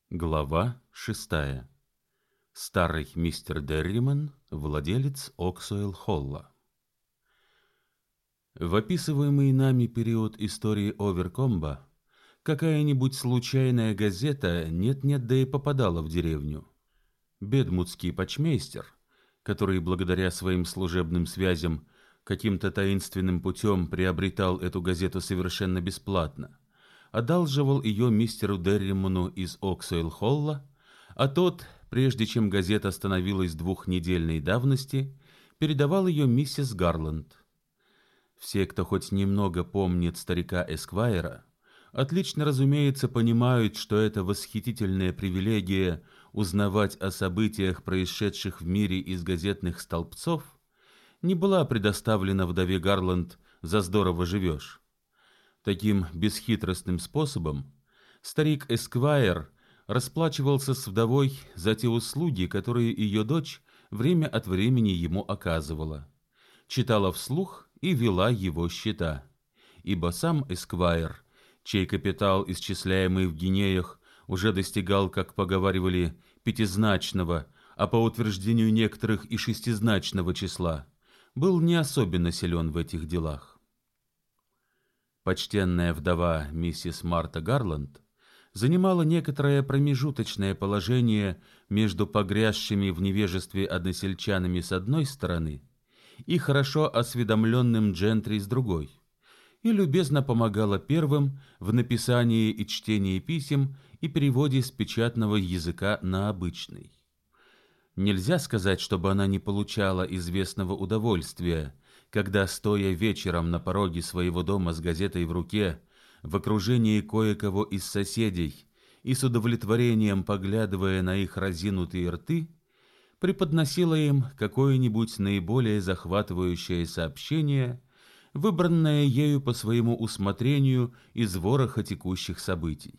Глава 6. Старый мистер Дерриман, владелец Оксуэлл-Холла. В описываемый нами период истории Оверкомба какая-нибудь случайная газета нет-нет да и попадала в деревню. Бедмутский почмейстер, который благодаря своим служебным связям каким-то таинственным путем приобретал эту газету совершенно бесплатно, одалживал ее мистеру Дерриману из Оксуэлл-Холла, а тот, прежде чем газета становилась двухнедельной давности, передавал ее миссис Гарланд. Все, кто хоть немного помнит старика Эсквайра, отлично, разумеется, понимают, что это восхитительная привилегия узнавать о событиях, происшедших в мире из газетных столбцов, не была предоставлена вдове Гарланд «За здорово живешь». Таким бесхитростным способом старик Эсквайр расплачивался с вдовой за те услуги, которые ее дочь время от времени ему оказывала, читала вслух и вела его счета, ибо сам Эсквайр, чей капитал, исчисляемый в гинеях, уже достигал, как поговаривали, пятизначного, а по утверждению некоторых и шестизначного числа, был не особенно силен в этих делах. Почтенная вдова миссис Марта Гарланд занимала некоторое промежуточное положение между погрязшими в невежестве односельчанами с одной стороны и хорошо осведомленным джентри с другой, и любезно помогала первым в написании и чтении писем и переводе с печатного языка на обычный. Нельзя сказать, чтобы она не получала известного удовольствия, когда, стоя вечером на пороге своего дома с газетой в руке, в окружении кое-кого из соседей и с удовлетворением поглядывая на их разинутые рты, преподносила им какое-нибудь наиболее захватывающее сообщение, выбранное ею по своему усмотрению из вороха текущих событий.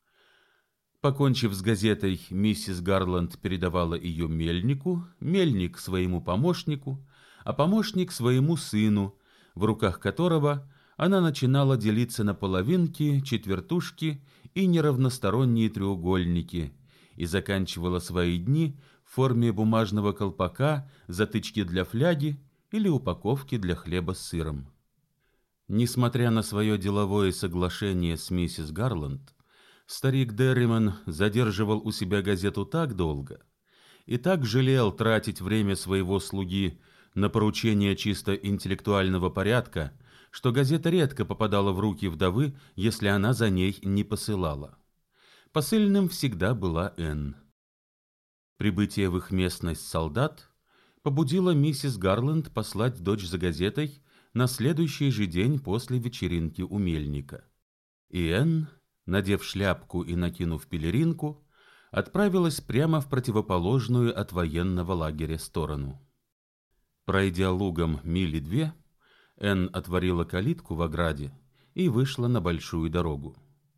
Покончив с газетой, миссис Гарланд передавала ее мельнику, мельник своему помощнику, а помощник своему сыну, в руках которого она начинала делиться на половинки, четвертушки и неравносторонние треугольники, и заканчивала свои дни в форме бумажного колпака, затычки для фляги или упаковки для хлеба с сыром. Несмотря на свое деловое соглашение с миссис Гарланд, старик Дерриман задерживал у себя газету так долго и так жалел тратить время своего слуги на поручения чисто интеллектуального порядка, что газета редко попадала в руки вдовы, если она за ней не посылала. Посыльным всегда была Энн. Прибытие в их местность солдат побудило миссис Гарланд послать дочь за газетой на следующий же день после вечеринки у мельника. И Энн, надев шляпку и накинув пелеринку, отправилась прямо в противоположную от военного лагеря сторону. Пройдя лугом мили две, Энн отворила калитку в ограде и вышла на большую дорогу.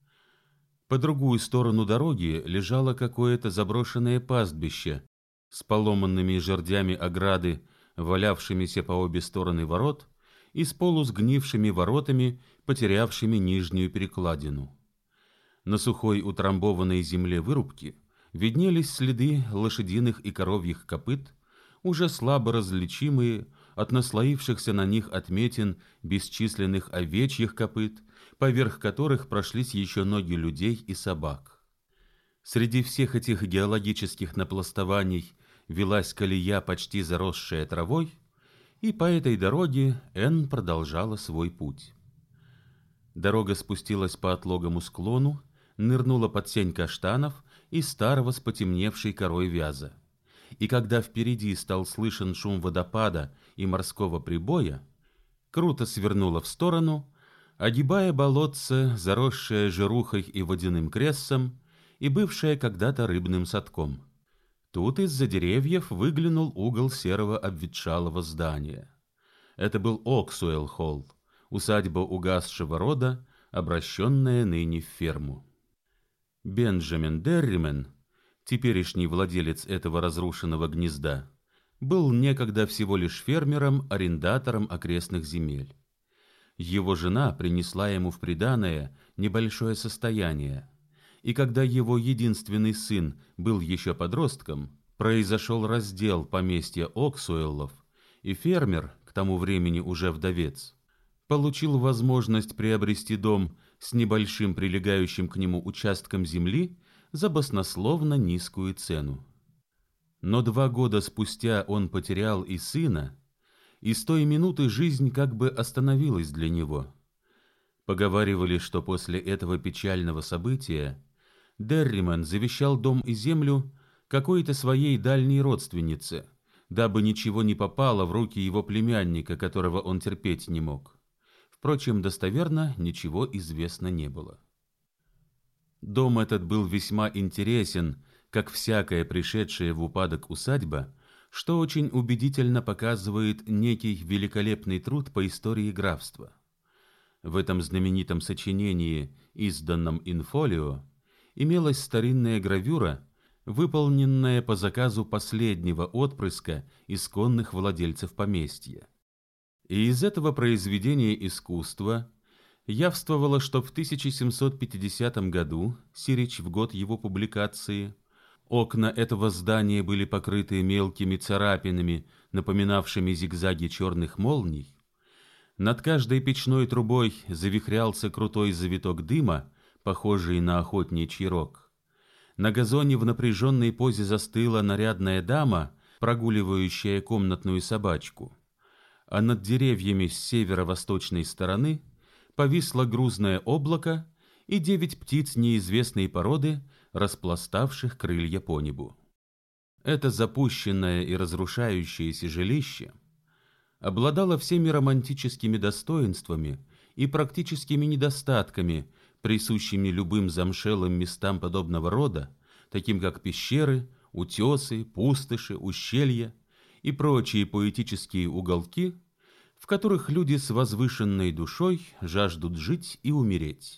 По другую сторону дороги лежало какое-то заброшенное пастбище с поломанными жердями ограды, валявшимися по обе стороны ворот, и с полусгнившими воротами, потерявшими нижнюю перекладину. На сухой утрамбованной земле вырубки виднелись следы лошадиных и коровьих копыт, уже слабо различимые от наслоившихся на них отметин бесчисленных овечьих копыт, поверх которых прошлись еще ноги людей и собак. Среди всех этих геологических напластований велась колея, почти заросшая травой, и по этой дороге Энн продолжала свой путь. Дорога спустилась по отлогому склону, нырнула под сень каштанов и старого с потемневшей корой вяза. И когда впереди стал слышен шум водопада и морского прибоя, круто свернула в сторону, огибая болотце, заросшее жирухой и водяным крессом, и бывшее когда-то рыбным садком. Тут из-за деревьев выглянул угол серого обветшалого здания. Это был Оксуэлл-Холл, усадьба угасшего рода, обращенная ныне в ферму. Бенджамин Дерриман, теперешний владелец этого разрушенного гнезда, был некогда всего лишь фермером, арендатором окрестных земель. Его жена принесла ему в приданое небольшое состояние, и когда его единственный сын был еще подростком, произошел раздел поместья Оксуэллов, и фермер, к тому времени уже вдовец, получил возможность приобрести дом с небольшим прилегающим к нему участком земли за баснословно низкую цену. Но 2 года спустя он потерял и сына, и с той минуты жизнь как бы остановилась для него. Поговаривали, что после этого печального события Дерриман завещал дом и землю какой-то своей дальней родственнице, дабы ничего не попало в руки его племянника, которого он терпеть не мог. Впрочем, достоверно ничего известно не было. Дом этот был весьма интересен, как всякая пришедшая в упадок усадьба, что очень убедительно показывает некий великолепный труд по истории графства. В этом знаменитом сочинении, изданном инфолио, имелась старинная гравюра, выполненная по заказу последнего отпрыска исконных владельцев поместья. И из этого произведения искусства явствовало, что в 1750 году, сирич в год его публикации, окна этого здания были покрыты мелкими царапинами, напоминавшими зигзаги черных молний. Над каждой печной трубой завихрялся крутой завиток дыма, похожий на охотничий рог. На газоне в напряженной позе застыла нарядная дама, прогуливающая комнатную собачку, а над деревьями с северо-восточной стороны повисло грузное облако и 9 птиц неизвестной породы, распластавших крылья по небу. Это запущенное и разрушающееся жилище обладало всеми романтическими достоинствами и практическими недостатками, присущими любым замшелым местам подобного рода, таким как пещеры, утесы, пустоши, ущелья и прочие поэтические уголки, в которых люди с возвышенной душой жаждут жить и умереть.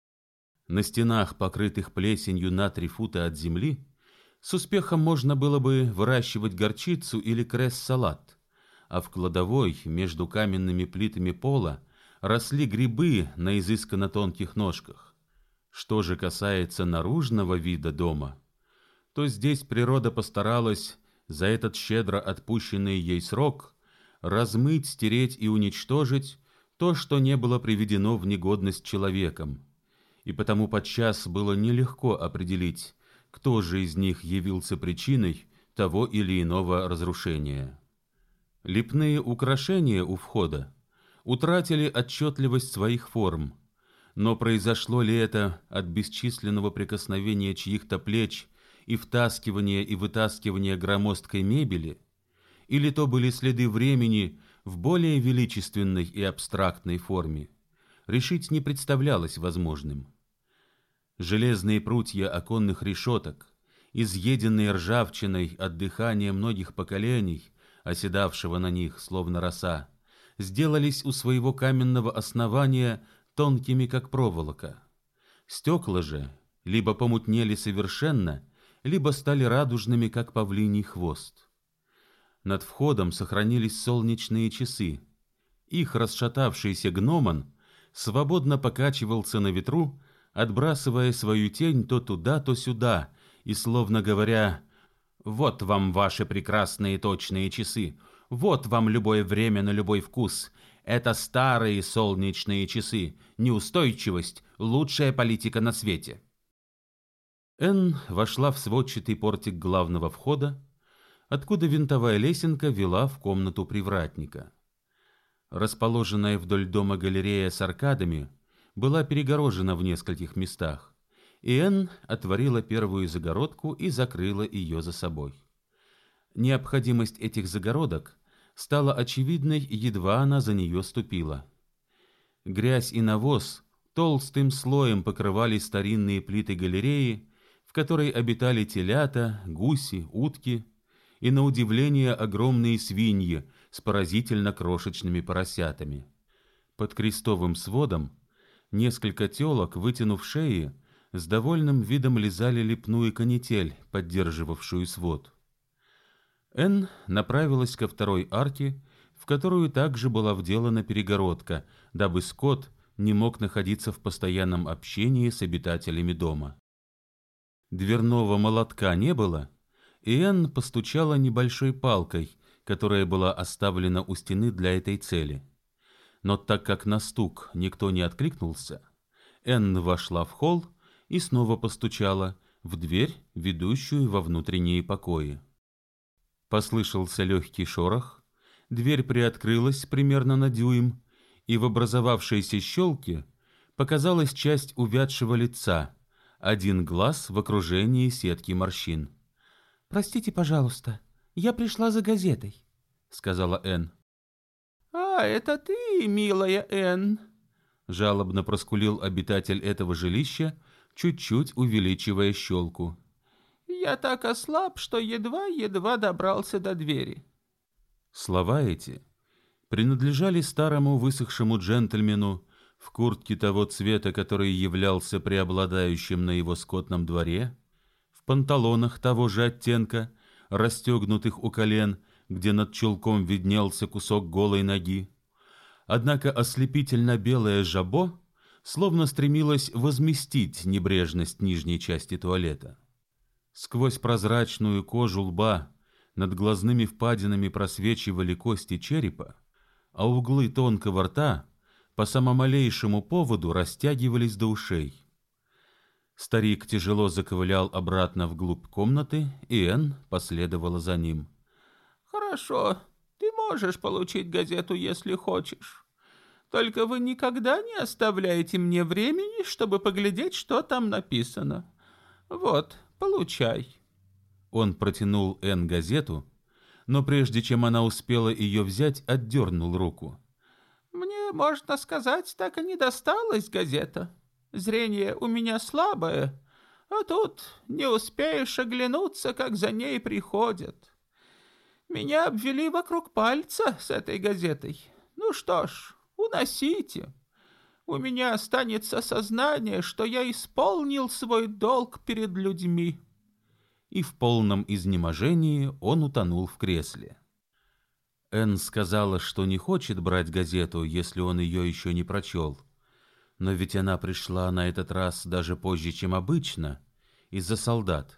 На стенах, покрытых плесенью на 3 фута от земли, с успехом можно было бы выращивать горчицу или кресс-салат, а в кладовой между каменными плитами пола росли грибы на изысканно тонких ножках. Что же касается наружного вида дома, то здесь природа постаралась за этот щедро отпущенный ей срок размыть, стереть и уничтожить то, что не было приведено в негодность человеком, и потому подчас было нелегко определить, кто же из них явился причиной того или иного разрушения. Лепные украшения у входа утратили отчетливость своих форм, но произошло ли это от бесчисленного прикосновения чьих-то плеч и втаскивания и вытаскивания громоздкой мебели, или то были следы времени в более величественной и абстрактной форме, решить не представлялось возможным. Железные прутья оконных решеток, изъеденные ржавчиной от дыхания многих поколений, оседавшего на них, словно роса, сделались у своего каменного основания тонкими, как проволока. Стекла же либо помутнели совершенно, либо стали радужными, как павлиний хвост. Над входом сохранились солнечные часы. Их расшатавшийся гномон свободно покачивался на ветру, отбрасывая свою тень то туда, то сюда, и словно говоря: «Вот вам ваши прекрасные точные часы, вот вам любое время на любой вкус. Это старые солнечные часы, неустойчивость — лучшая политика на свете». Энн вошла в сводчатый портик главного входа, откуда винтовая лесенка вела в комнату привратника. Расположенная вдоль дома галерея с аркадами была перегорожена в нескольких местах, и Энн отворила первую загородку и закрыла ее за собой. Необходимость этих загородок стала очевидной, едва она за нее ступила. Грязь и навоз толстым слоем покрывали старинные плиты галереи, в которой обитали телята, гуси, утки и, на удивление, огромные свиньи с поразительно крошечными поросятами. Под крестовым сводом несколько телок, вытянув шеи, с довольным видом лизали лепную канитель, поддерживавшую свод. Энн направилась ко второй арке, в которую также была вделана перегородка, дабы скот не мог находиться в постоянном общении с обитателями дома. Дверного молотка не было, и Энн постучала небольшой палкой, которая была оставлена у стены для этой цели. Но так как на стук никто не откликнулся, Энн вошла в холл и снова постучала в дверь, ведущую во внутренние покои. Послышался легкий шорох, дверь приоткрылась примерно на дюйм, и в образовавшейся щелке показалась часть увядшего лица, один глаз в окружении сетки морщин. «Простите, пожалуйста, я пришла за газетой», — сказала Энн. «А, это ты, милая Энн?» — жалобно проскулил обитатель этого жилища, чуть-чуть увеличивая щелку. «Я так ослаб, что едва-едва добрался до двери». Слова эти принадлежали старому высохшему джентльмену в куртке того цвета, который являлся преобладающим на его скотном дворе, в панталонах того же оттенка, расстегнутых у колен, где над чулком виднелся кусок голой ноги. Однако ослепительно-белое жабо словно стремилось возместить небрежность нижней части туалета. Сквозь прозрачную кожу лба над глазными впадинами просвечивали кости черепа, а углы тонкого рта по самому малейшему поводу растягивались до ушей. Старик тяжело заковылял обратно вглубь комнаты, и Энн последовала за ним. «Хорошо, ты можешь получить газету, если хочешь. Только вы никогда не оставляете мне времени, чтобы поглядеть, что там написано. Вот, получай». Он протянул Энн газету, но прежде чем она успела ее взять, отдернул руку. «Мне, можно сказать, так и не досталась газета. Зрение у меня слабое, а тут не успеешь оглянуться, как за ней приходят. Меня обвели вокруг пальца с этой газетой. Ну что ж, уносите. У меня останется сознание, что я исполнил свой долг перед людьми». И в полном изнеможении он утонул в кресле. Энн сказала, что не хочет брать газету, если он ее еще не прочел. Но ведь она пришла на этот раз даже позже, чем обычно, из-за солдат.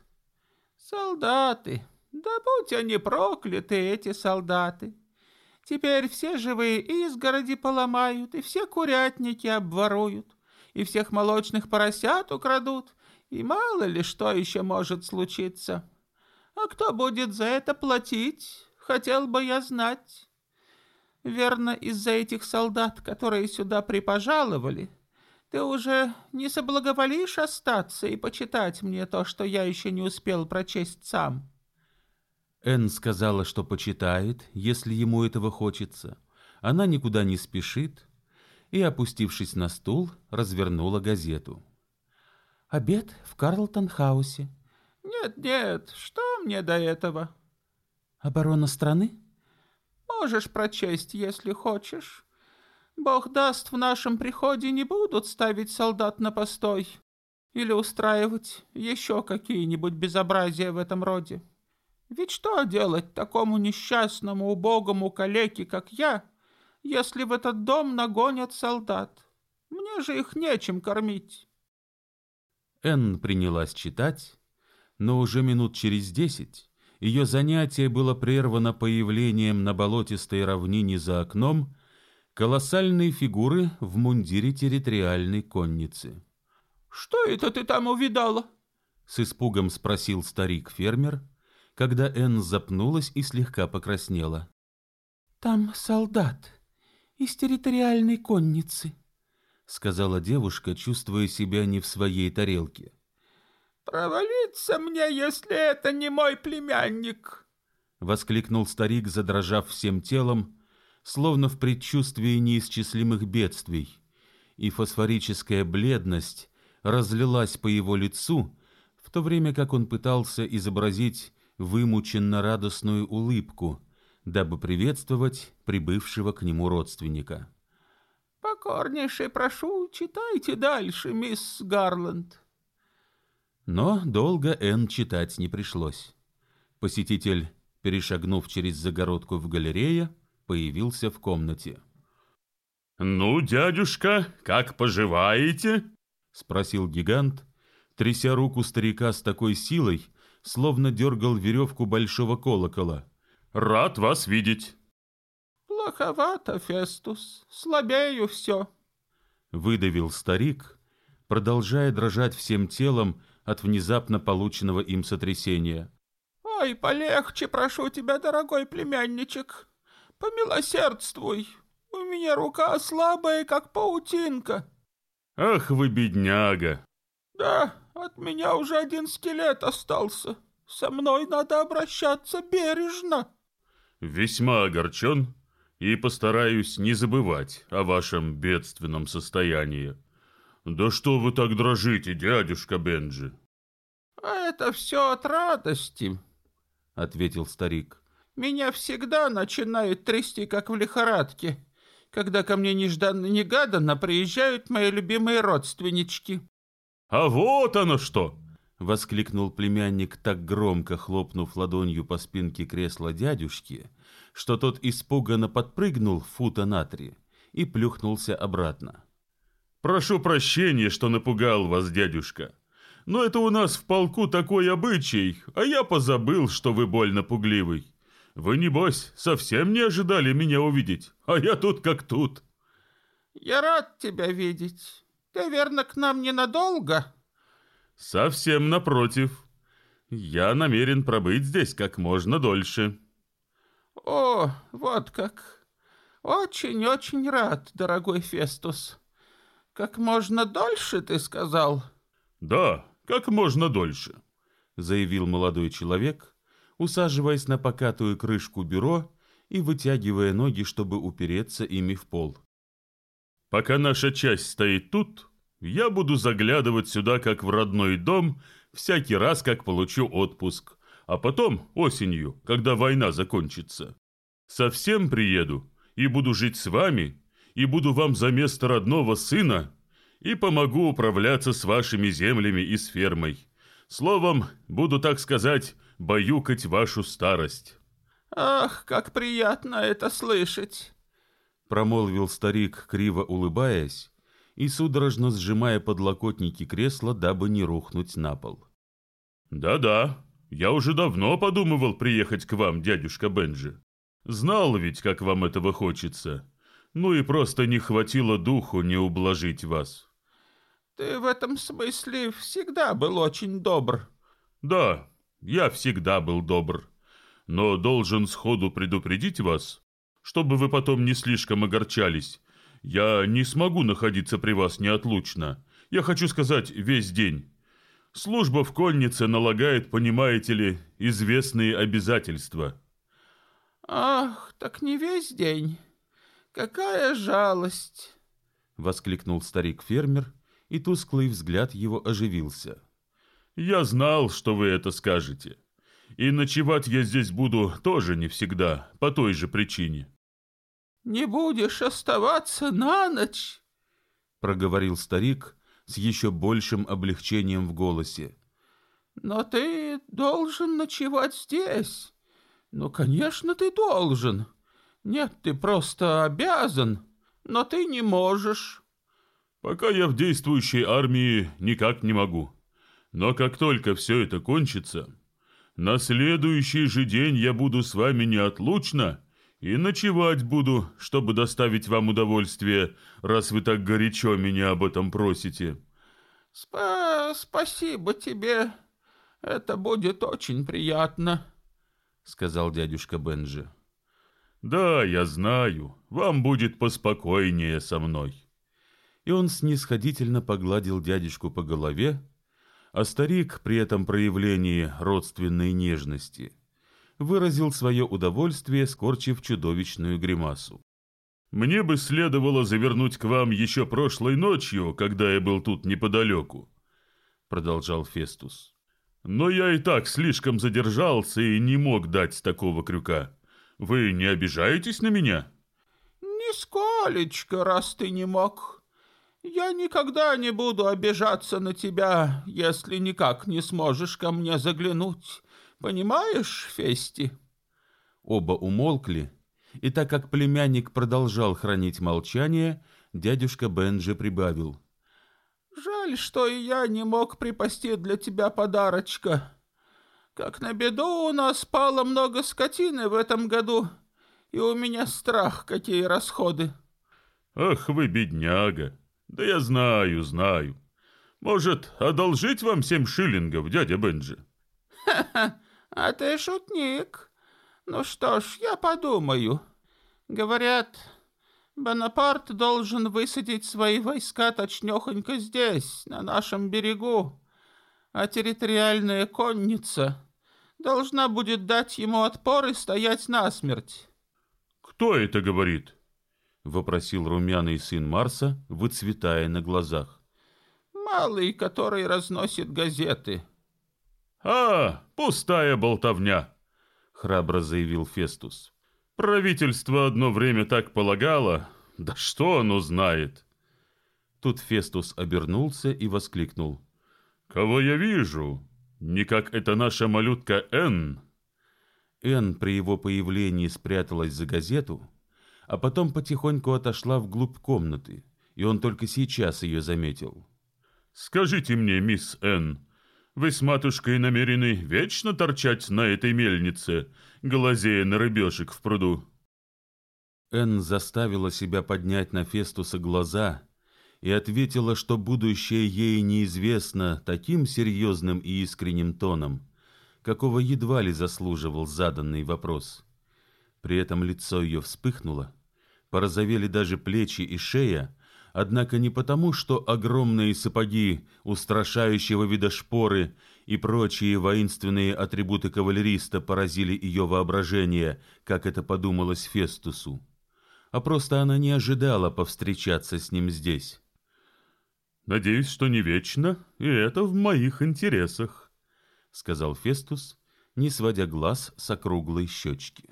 «Солдаты! Да будь они прокляты, эти солдаты! Теперь все живые изгороди поломают, и все курятники обворуют, и всех молочных поросят украдут, и мало ли что еще может случиться. А кто будет за это платить, хотел бы я знать. Верно, из-за этих солдат, которые сюда припожаловали, ты уже не соблаговолишь остаться и почитать мне то, что я еще не успел прочесть сам». Энн сказала, что почитает, если ему этого хочется. Она никуда не спешит и, опустившись на стул, развернула газету. «Обед в Карлтон-хаусе». «Нет, что мне до этого?» «Оборона страны?» «Можешь прочесть, если хочешь. Бог даст, в нашем приходе не будут ставить солдат на постой или устраивать еще какие-нибудь безобразия в этом роде. Ведь что делать такому несчастному, убогому калеке, как я, если в этот дом нагонят солдат? Мне же их нечем кормить». Энн принялась читать, но уже минут через 10 ее занятие было прервано появлением на болотистой равнине за окном колоссальной фигуры в мундире территориальной конницы. «Что это ты там увидала?» — с испугом спросил старик-фермер, когда Энн запнулась и слегка покраснела. «Там солдат из территориальной конницы», — сказала девушка, чувствуя себя не в своей тарелке. «Провалиться мне, если это не мой племянник!» — воскликнул старик, задрожав всем телом, словно в предчувствии неисчислимых бедствий, и фосфорическая бледность разлилась по его лицу, в то время как он пытался изобразить вымученно-радостную улыбку, дабы приветствовать прибывшего к нему родственника. «Покорнейше прошу, читайте дальше, мисс Гарланд». Но долго Энн читать не пришлось. Посетитель, перешагнув через загородку в галерее, появился в комнате. «Ну, дядюшка, как поживаете?» — спросил гигант, тряся руку старика с такой силой, словно дергал веревку большого колокола. «Рад вас видеть!» «Плоховато, Фестус, слабею все», — выдавил старик, продолжая дрожать всем телом от внезапно полученного им сотрясения. «Ой, полегче, прошу тебя, дорогой племянничек, помилосердствуй, у меня рука слабая, как паутинка». «Ах вы, бедняга!» «Да, от меня уже один скелет остался, со мной надо обращаться бережно». «Весьма огорчен и постараюсь не забывать о вашем бедственном состоянии. Да что вы так дрожите, дядюшка Бенджи?» «Это все от радости», — ответил старик. «Меня всегда начинает трясти, как в лихорадке, когда ко мне нежданно-негаданно приезжают мои любимые родственнички». «А вот оно что!» — воскликнул племянник, так громко хлопнув ладонью по спинке кресла дядюшки, что тот испуганно подпрыгнул фута на 3 и плюхнулся обратно. «Прошу прощения, что напугал вас, дядюшка. Но это у нас в полку такой обычай, а я позабыл, что вы больно пугливый. Вы, небось, совсем не ожидали меня увидеть, а я тут как тут». «Я рад тебя видеть. Ты, верно, к нам ненадолго?» «Совсем напротив. Я намерен пробыть здесь как можно дольше». «О, вот как! Очень-очень рад, дорогой Фестус. Как можно дольше, ты сказал?» «Да, как можно дольше», — заявил молодой человек, усаживаясь на покатую крышку бюро и вытягивая ноги, чтобы упереться ими в пол. «Пока наша часть стоит тут, я буду заглядывать сюда как в родной дом всякий раз, как получу отпуск, а потом осенью, когда война закончится. Совсем приеду и буду жить с вами, и буду вам за место родного сына, и помогу управляться с вашими землями и с фермой. Словом, буду, так сказать, баюкать вашу старость». «Ах, как приятно это слышать!» — промолвил старик, криво улыбаясь и судорожно сжимая подлокотники кресла, дабы не рухнуть на пол. «Да-да, я уже давно подумывал приехать к вам, дядюшка Бенджи. Знал ведь, как вам этого хочется. Ну и просто не хватило духу не ублажить вас». «Ты в этом смысле всегда был очень добр». «Да, я всегда был добр. Но должен сходу предупредить вас, чтобы вы потом не слишком огорчались. Я не смогу находиться при вас неотлучно. Я хочу сказать, весь день. Служба в коннице налагает, понимаете ли, известные обязательства». «Ах, так не весь день. Какая жалость!» — воскликнул старик-фермер, и тусклый взгляд его оживился. «Я знал, что вы это скажете. И ночевать я здесь буду тоже не всегда, по той же причине». «Не будешь оставаться на ночь?» — проговорил старик с еще большим облегчением в голосе. «Но ты должен ночевать здесь. Ну, конечно, ты должен. Нет, ты просто обязан, но ты не можешь». «Пока я в действующей армии, никак не могу. Но как только все это кончится, на следующий же день я буду с вами неотлучно и ночевать буду, чтобы доставить вам удовольствие, раз вы так горячо меня об этом просите». «Спасибо тебе. Это будет очень приятно», — сказал дядюшка Бенджи. «Да, я знаю, вам будет поспокойнее со мной». И он снисходительно погладил дядюшку по голове, а старик при этом проявлении родственной нежности выразил свое удовольствие, скорчив чудовищную гримасу. «Мне бы следовало завернуть к вам еще прошлой ночью, когда я был тут неподалеку», — продолжал Фестус. «Но я и так слишком задержался и не мог дать такого крюка. Вы не обижаетесь на меня?» «Нисколечко, раз ты не мог. Я никогда не буду обижаться на тебя, если никак не сможешь ко мне заглянуть. Понимаешь, Фести?» Оба умолкли, и так как племянник продолжал хранить молчание, дядюшка Бенджи прибавил: Жаль, что и я не мог припасти для тебя подарочка. Как на беду у нас пало много скотины в этом году, и у меня страх, какие расходы. Ах вы, бедняга! Да я знаю, знаю. Может, одолжить вам 7 шиллингов, дядя Бенджи? Ха-ха, а ты шутник. Ну что ж, я подумаю. Говорят, Бонапарт должен высадить свои войска точнёхонько здесь, на нашем берегу, а территориальная конница должна будет дать ему отпор и стоять насмерть. Кто это говорит? — вопросил румяный сын Марса, выцветая на глазах. Малый, который разносит газеты. Пустая болтовня, храбро заявил Фестус. Правительство одно время так полагало, да что оно знает? Тут Фестус обернулся и воскликнул: кого я вижу? Не как это наша малютка Энн. Энн при его появлении спряталась за газету, а потом потихоньку отошла вглубь комнаты, и он только сейчас ее заметил. Скажите мне, мисс Энн, вы с матушкой намерены вечно торчать на этой мельнице, глазея на рыбешек в пруду? Энн заставила себя поднять на Фестуса глаза и ответила, что будущее ей неизвестно, таким серьезным и искренним тоном, какого едва ли заслуживал заданный вопрос. При этом лицо ее вспыхнуло, порозовели даже плечи и шея, однако не потому, что огромные сапоги, устрашающего вида шпоры и прочие воинственные атрибуты кавалериста поразили ее воображение, как это подумалось Фестусу, а просто она не ожидала повстречаться с ним здесь. «Надеюсь, что не вечно, и это в моих интересах», — сказал Фестус, не сводя глаз с округлой щечки.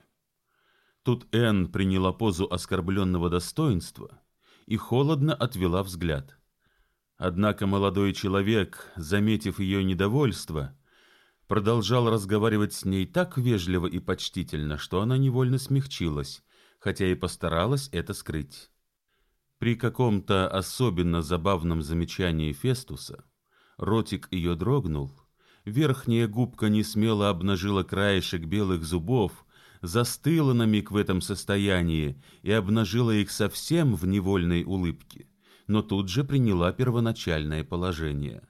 Тут Энн приняла позу оскорбленного достоинства и холодно отвела взгляд. Однако молодой человек, заметив ее недовольство, продолжал разговаривать с ней так вежливо и почтительно, что она невольно смягчилась, хотя и постаралась это скрыть. При каком-то особенно забавном замечании Фестуса ротик ее дрогнул, верхняя губка несмело обнажила краешек белых зубов, застыла на миг в этом состоянии и обнажила их совсем в невольной улыбке, но тут же приняла первоначальное положение.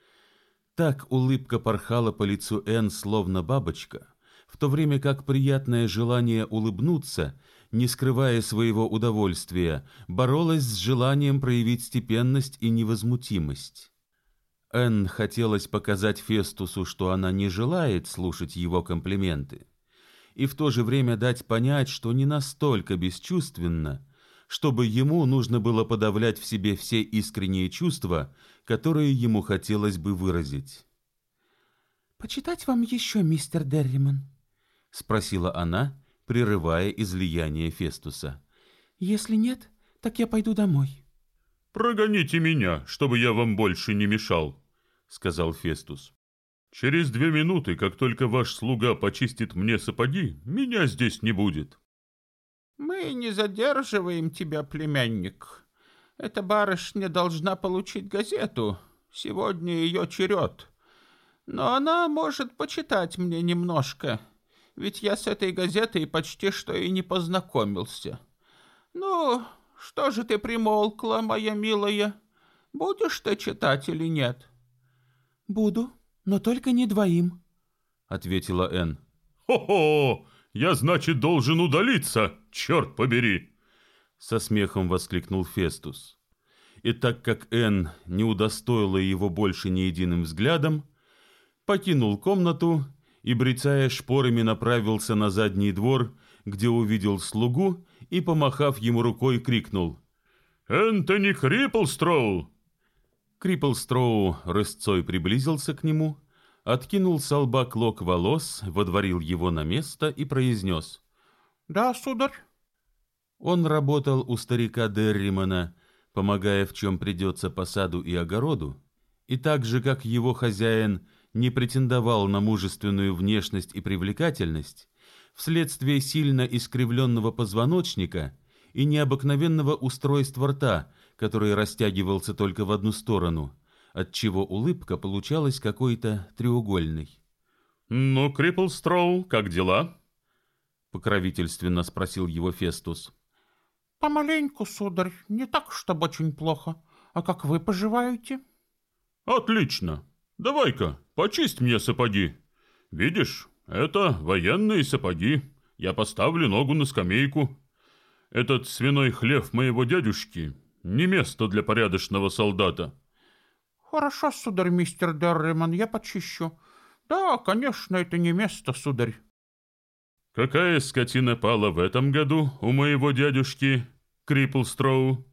Так улыбка порхала по лицу Энн словно бабочка, в то время как приятное желание улыбнуться, не скрывая своего удовольствия, боролось с желанием проявить степенность и невозмутимость. Энн хотелось показать Фестусу, что она не желает слушать его комплименты, и в то же время дать понять, что не настолько бесчувственна, чтобы ему нужно было подавлять в себе все искренние чувства, которые ему хотелось бы выразить. «Почитать вам еще, мистер Дерриман?» — спросила она, прерывая излияние Фестуса. «Если нет, так я пойду домой». «Прогоните меня, чтобы я вам больше не мешал», — сказал Фестус. «Через 2 минуты, как только ваш слуга почистит мне сапоги, меня здесь не будет». «Мы не задерживаем тебя, племянник. Эта барышня должна получить газету. Сегодня ее черед. Но она может почитать мне немножко, ведь я с этой газетой почти что и не познакомился. Ну, что же ты примолкла, моя милая? Будешь ты читать или нет?» «Буду, но только не двоим», — ответила Энн. «Хо-хо! Я, значит, должен удалиться, черт побери!» Со смехом воскликнул Фестус. И так как Энн не удостоила его больше ни единым взглядом, покинул комнату и, брецая шпорами, направился на задний двор, где увидел слугу и, помахав ему рукой, крикнул: «Энтони Криплстроу!» Криплстроу рысцой приблизился к нему, откинул со лба клок волос, водворил его на место и произнес: «Да, сударь». Он работал у старика Дерримана, помогая в чем придется по саду и огороду, и так же, как его хозяин, не претендовал на мужественную внешность и привлекательность, вследствие сильно искривленного позвоночника и необыкновенного устройства рта, который растягивался только в одну сторону, отчего улыбка получалась какой-то треугольной. «Ну, Крипплстроу, как дела?» — покровительственно спросил его Фестус. Помаленьку, сударь, не так, чтобы очень плохо. А как вы поживаете? «Отлично. Давай-ка, почисть мне сапоги. Видишь, это военные сапоги. Я поставлю ногу на скамейку. Этот свиной хлев моего дядюшки не место для порядочного солдата». Хорошо, сударь, мистер Дерриман, я почищу. Да, конечно, это не место, сударь. «Какая скотина пала в этом году у моего дядюшки Крипплстроу?»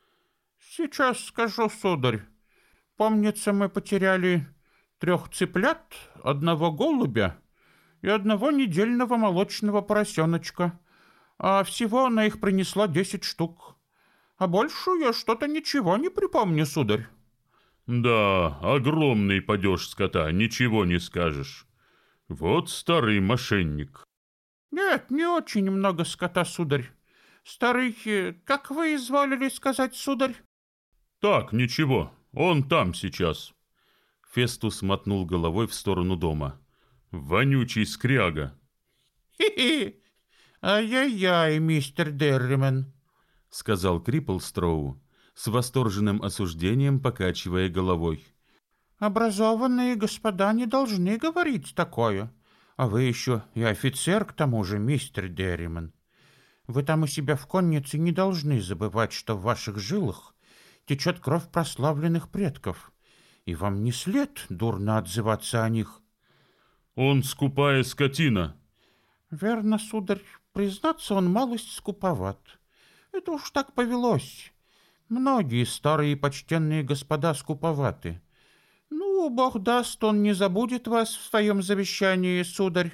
Сейчас скажу, сударь. Помнится, мы потеряли 3 цыплят, 1 голубя и 1 недельного молочного поросеночка, а всего она их принесла 10 штук. А больше я что-то ничего не припомню, сударь. «Да, огромный падеж скота, ничего не скажешь. Вот старый мошенник». Нет, не очень много скота, сударь. Старый, как вы изволили сказать, сударь? «Так, ничего, он там сейчас». Фестус мотнул головой в сторону дома. «Вонючий скряга». Хе-хе. Ай-яй-яй, мистер Дерримен, — сказал Крипплстроу, с восторженным осуждением покачивая головой. Образованные господа не должны говорить такое. А вы еще и офицер, к тому же, мистер Дерримен. Вы там у себя в коннице не должны забывать, что в ваших жилах течет кровь прославленных предков, и вам не след дурно отзываться о них. «Он скупая скотина». Верно, сударь, признаться, он малость скуповат. Это уж так повелось. Многие старые почтенные господа скуповаты. Ну, бог даст, он не забудет вас в своем завещании, сударь.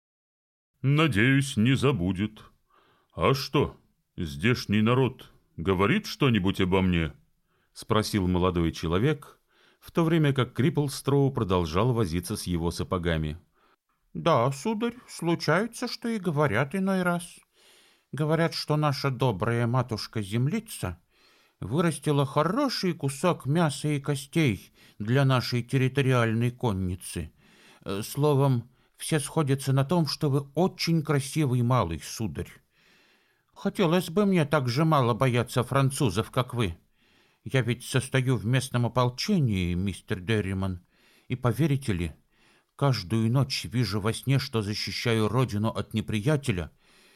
«Надеюсь, не забудет. А что, здешний народ говорит что-нибудь обо мне?» — спросил молодой человек, в то время как Крипплстроу продолжал возиться с его сапогами. Да, сударь, случается, что и говорят иной раз. Говорят, что наша добрая матушка-землица вырастила хороший кусок мяса и костей для нашей территориальной конницы. Словом, все сходятся на том, что вы очень красивый малый, сударь. Хотелось бы мне так же мало бояться французов, как вы. Я ведь состою в местном ополчении, мистер Дерриман, и, поверите ли, каждую ночь вижу во сне, что защищаю родину от неприятеля,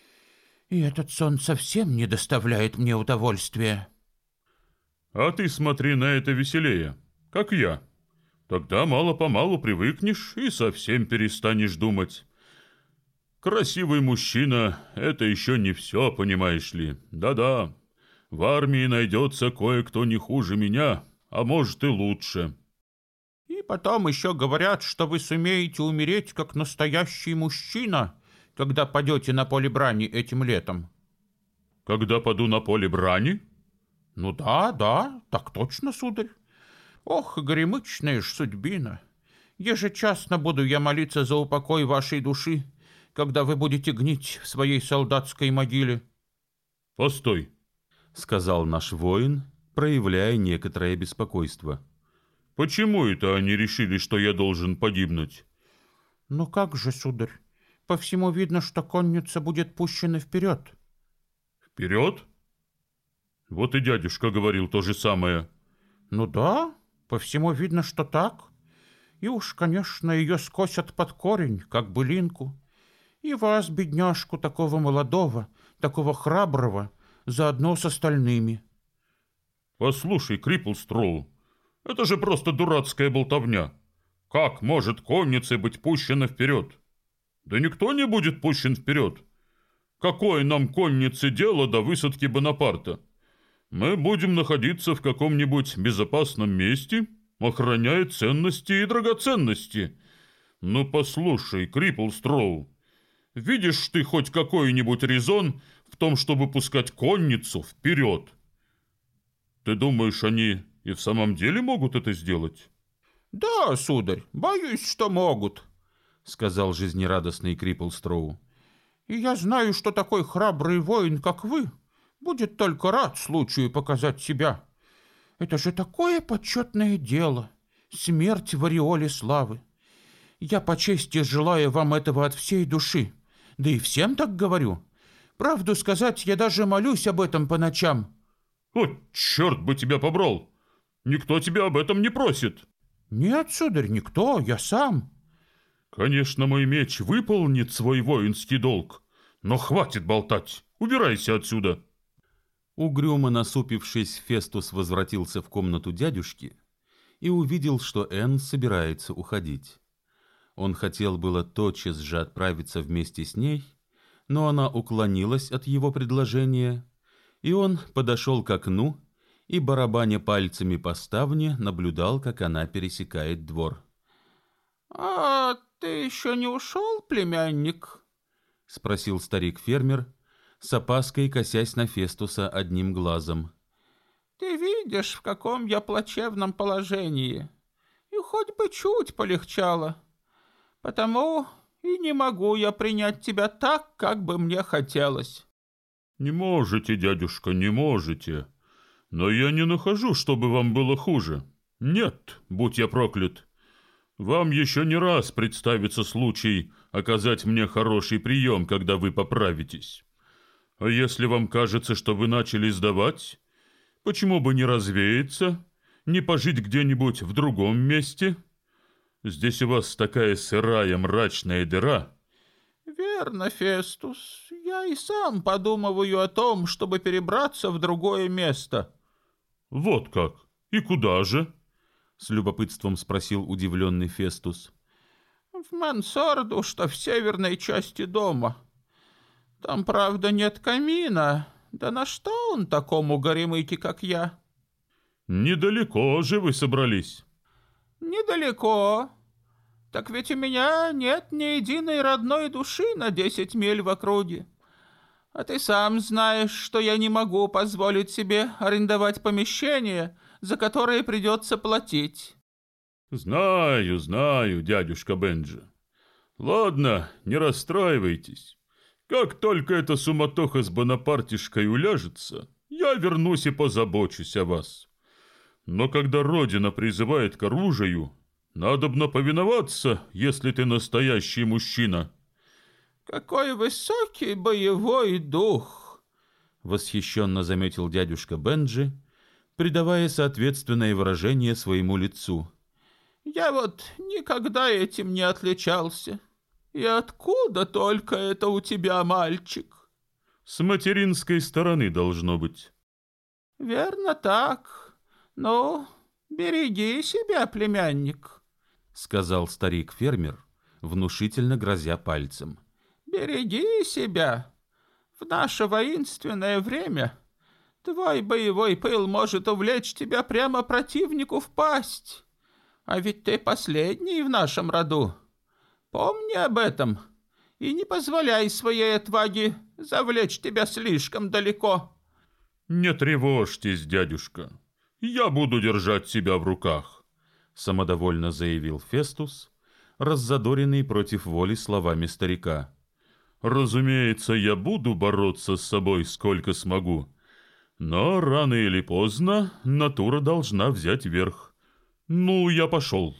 и этот сон совсем не доставляет мне удовольствия. «А ты смотри на это веселее, как я. Тогда мало-помалу привыкнешь и совсем перестанешь думать. Красивый мужчина — это еще не все, понимаешь ли. Да-да, в армии найдется кое-кто не хуже меня, а может и лучше». И потом еще говорят, что вы сумеете умереть, как настоящий мужчина, когда падете на поле брани этим летом. «Когда паду на поле брани?» Ну да, так точно, сударь. Ох, горемычная ж судьбина. Ежечасно буду я молиться за упокой вашей души, когда вы будете гнить в своей солдатской могиле. «Постой», — сказал наш воин, проявляя некоторое беспокойство. «Почему это они решили, что я должен погибнуть?» Ну как же, сударь, по всему видно, что конница будет пущена вперед. «Вперед?» Вот и дядюшка говорил то же самое. Ну да, по всему видно, что так. И уж, конечно, ее скосят под корень, как былинку. И вас, бедняжку, такого молодого, такого храброго, заодно с остальными. «Послушай, Крипплстроу, это же просто дурацкая болтовня. Как может конница быть пущена вперед? Да никто не будет пущен вперед. Какое нам коннице дело до высадки Бонапарта? Мы будем находиться в каком-нибудь безопасном месте, охраняя ценности и драгоценности. Ну послушай, Крипплстроу, видишь ты хоть какой-нибудь резон в том, чтобы пускать конницу вперед? Ты думаешь, они и в самом деле могут это сделать?» Да, сударь, боюсь, что могут, — сказал жизнерадостный Крипплстроу. И я знаю, что такой храбрый воин, как вы, будет только рад случаю показать себя. Это же такое почетное дело смерть в ореоле славы. Я по чести желаю вам этого от всей души, да и всем так говорю. Правду сказать, я даже молюсь об этом по ночам». «О, черт бы тебя побрал! Никто тебя об этом не просит!» «Нет, сударь, никто, я сам». «Конечно, мой меч выполнит свой воинский долг, но хватит болтать, убирайся отсюда!» Угрюмо насупившись, Фестус возвратился в комнату дядюшки и увидел, что Энн собирается уходить. Он хотел было тотчас же отправиться вместе с ней, но она уклонилась от его предложения, и он подошел к окну и, барабаня пальцами по ставне, наблюдал, как она пересекает двор. «А ты еще не ушел, племянник?» — спросил старик-фермер, с опаской косясь на Фестуса одним глазом. «Ты видишь, в каком я плачевном положении, и хоть бы чуть полегчало. Потому и не могу я принять тебя так, как бы мне хотелось». «Не можете, дядюшка, не можете. Но я не нахожу, чтобы вам было хуже. Нет, будь я проклят. Вам еще не раз представится случай оказать мне хороший прием, когда вы поправитесь. А если вам кажется, что вы начали сдавать, почему бы не развеяться, не пожить где-нибудь в другом месте? Здесь у вас такая сырая мрачная дыра». «Верно, Фестус, я и сам подумываю о том, чтобы перебраться в другое место». «Вот как? И куда же?» — с любопытством спросил удивленный Фестус. «В мансарду, что в северной части дома. Там, правда, нет камина. Да на что он такому горемыке, как я?» «Недалеко же вы собрались». «Недалеко. Так ведь у меня нет ни единой родной души на 10 миль в округе. А ты сам знаешь, что я не могу позволить себе арендовать помещение, за которое придется платить». «Знаю, знаю, дядюшка Бенджи. Ладно, не расстраивайтесь. Как только эта суматоха с Бонапартишкой уляжется, я вернусь и позабочусь о вас. Но когда Родина призывает к оружию, надобно повиноваться, если ты настоящий мужчина». «Какой высокий боевой дух!» — восхищенно заметил дядюшка Бенджи, придавая соответственное выражение своему лицу. «Я вот никогда этим не отличался. И откуда только это у тебя, мальчик?» «С материнской стороны должно быть». «Верно так. Ну, береги себя, племянник», — сказал старик-фермер, внушительно грозя пальцем. «Береги себя. В наше воинственное время твой боевой пыл может увлечь тебя прямо противнику в пасть. А ведь ты последний в нашем роду. Помни об этом и не позволяй своей отваге завлечь тебя слишком далеко». «Не тревожьтесь, дядюшка. Я буду держать себя в руках», — самодовольно заявил Фестус, раззадоренный против воли словами старика. «Разумеется, я буду бороться с собой сколько смогу, но рано или поздно натура должна взять верх. Ну, я пошел».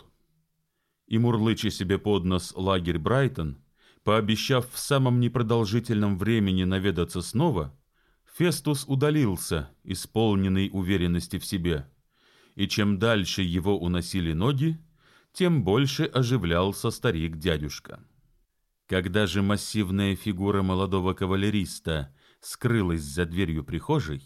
И, мурлыча себе под нос лагерь Брайтон, пообещав в самом непродолжительном времени наведаться снова, Фестус удалился, исполненный уверенности в себе, и чем дальше его уносили ноги, тем больше оживлялся старик-дядюшка. Когда же массивная фигура молодого кавалериста скрылась за дверью прихожей,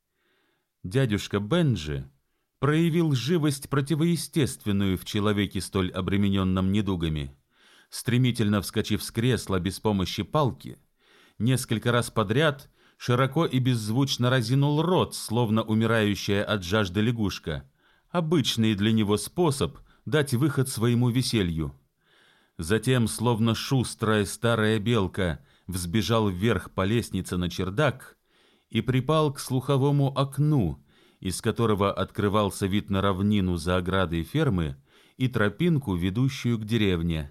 дядюшка Бенджи проявил живость противоестественную в человеке, столь обремененном недугами. Стремительно вскочив с кресла без помощи палки, несколько раз подряд широко и беззвучно разинул рот, словно умирающая от жажды лягушка, обычный для него способ дать выход своему веселью. Затем, словно шустрая старая белка, взбежал вверх по лестнице на чердак и припал к слуховому окну, из которого открывался вид на равнину за оградой фермы и тропинку, ведущую к деревне.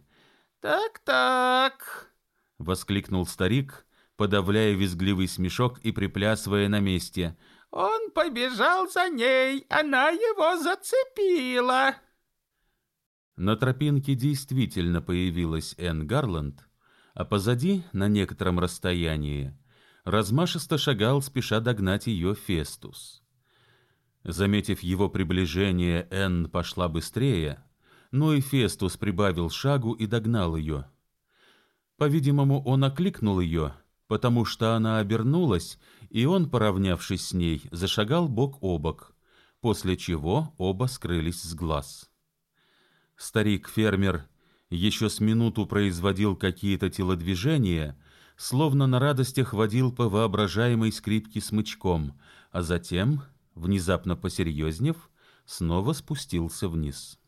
«Так-так», — воскликнул старик, подавляя визгливый смешок и приплясывая на месте. «Он побежал за ней, она его зацепила». На тропинке действительно появилась Энн Гарланд, а позади, на некотором расстоянии, размашисто шагал, спеша догнать ее, Фестус. Заметив его приближение, Энн пошла быстрее, но и Фестус прибавил шагу и догнал ее. По-видимому, он окликнул ее, потому что она обернулась, и он, поравнявшись с ней, зашагал бок о бок, после чего оба скрылись с глаз. Старик-фермер еще с минуту производил какие-то телодвижения, словно на радостях водил по воображаемой скрипке смычком, а затем, внезапно посерьезнев, снова спустился вниз.